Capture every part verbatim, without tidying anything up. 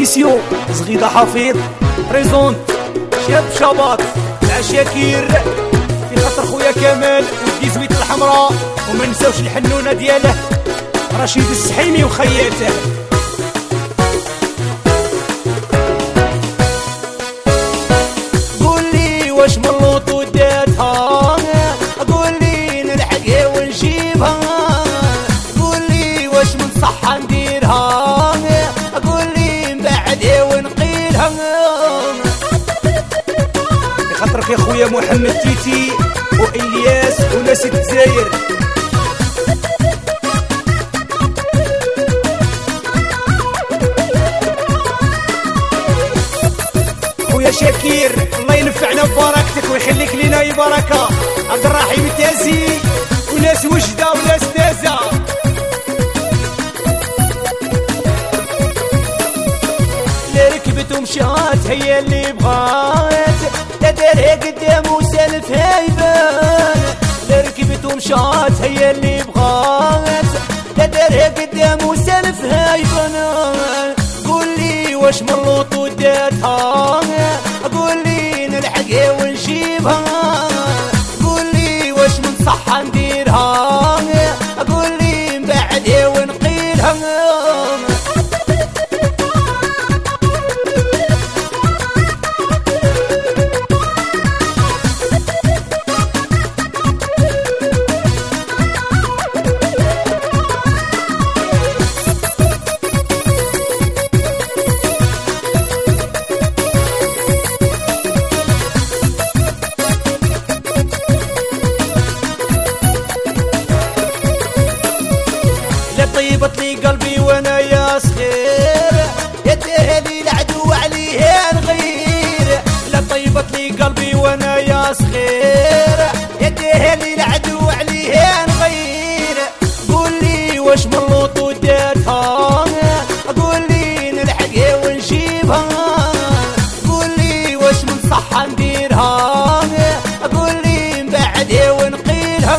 اديسيون زغيدة حفيظ بريزونت شاب شباط مع شاكير في خاطر خويا كمال ودي زويت الحمراء، وما نساوش الحنونة دياله رشيد السحيمي وخياته. قولي واش من لوطو داتها، قولي نلحقها ونجيبها، قولي واش من صحة نديرها، قولي من بعدها ونقيلها. بخاطرك يا خويا محمد تيتي والياس وناس الجزائر. خويا شاكير الله ينفعنا ببركتك ويخليك لينا يا بركه. عبد الرحيم التازي وناس وجده وناس تازه. اللي ركبت ومشات هي اللي بغات، لا دارها قدام وسالفها يبان. اللي ركبت ومشات هي اللي بغات، لا دارها قدام وسالفها يبان. قولي واش من لوطو داتها، قولي نلحقها ونجيبها، قولي واش من صحة نديرها، قولي من بعدها ونقيلها. طيبت لي قلبي وانا يا صغير، يا تهلي العدو عليها نغير. لا طيبت لي قلبي وانا يا صغير، يا تهلي العدو عليها نغير. قولي واش من لوطو داتها، قولي نلحقها ونجيبها، قولي واش من صحة نديرها، قولي من بعدها ونقيلها.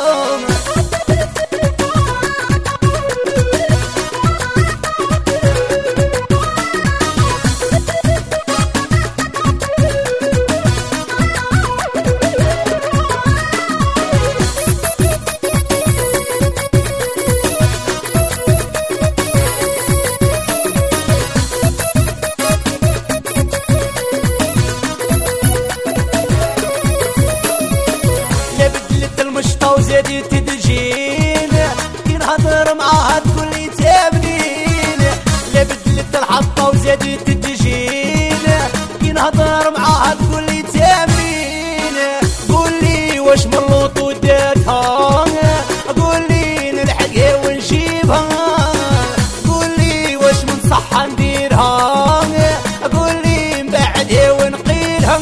وزادي تدجين كي نهضر معاها تقولي تامنين. لا بدلت الحطة وزادي تدجين كي نهضر معاها تقولي تامنين. قولي واش من لوطو داتها، قولي نلحقها ونجيبها، قولي واش من صحة نديرها، قولي من بعدها ونقيلها.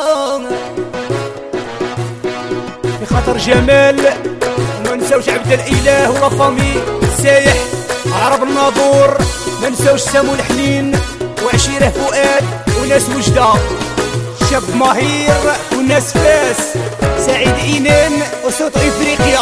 خاطر جمال وما نساوش عبد الاله ولا فامي سايح عرب الناظور، ما نساوش سامو الحنين وعشيره فؤاد وناس وجده. شاب ماهير وناس فاس سعيد اينان وصوت افريقيا.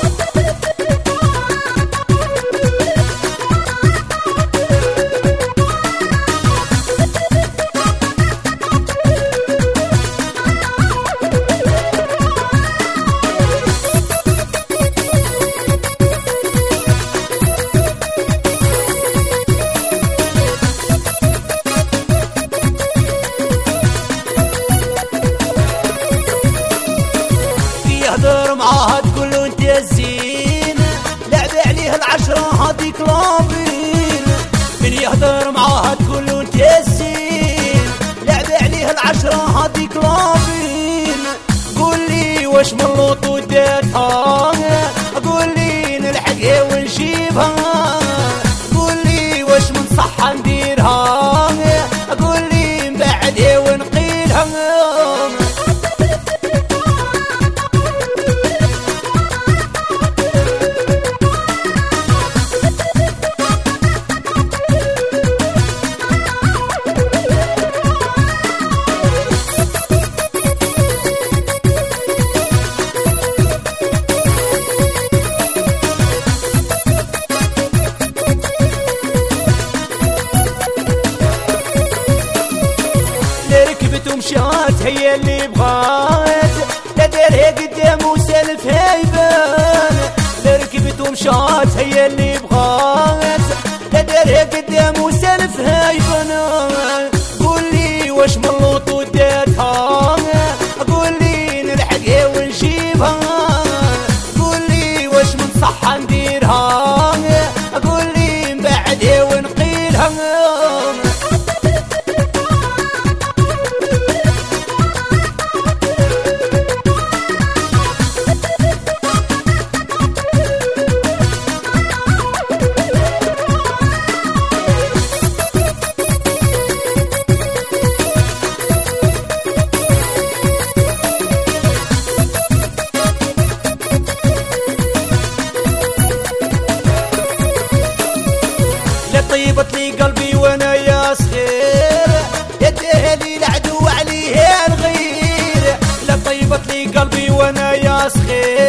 يهدر معاها تقولو انت الزين، لعب عليه العشرة هاديك لابين. من يهدر معاها تقولو انت الزين، لعب عليه العشرة هاديك لابين. قولي واش من لوطو داتها، قولي نلحقها ونجيبها، قولي واش من صحة نديرها، قولي من بعدها ونقيلها. ومشات هي اللي بغات، لا دارها قدام وسالف هايبان. لا ركبت ومشات هي اللي بغات، لا دارها قدام وسالف هايبان. قولي واش من لوط وداتها، قولي نلحقها ونجيبها، قولي واش من صحة نديرها، قولي نبعدها ونقيلها. طيبت لي قلبي وانا يا صغير، يديها لي العدو عليها الغير. لا طيبت لي قلبي وانا يا صغير،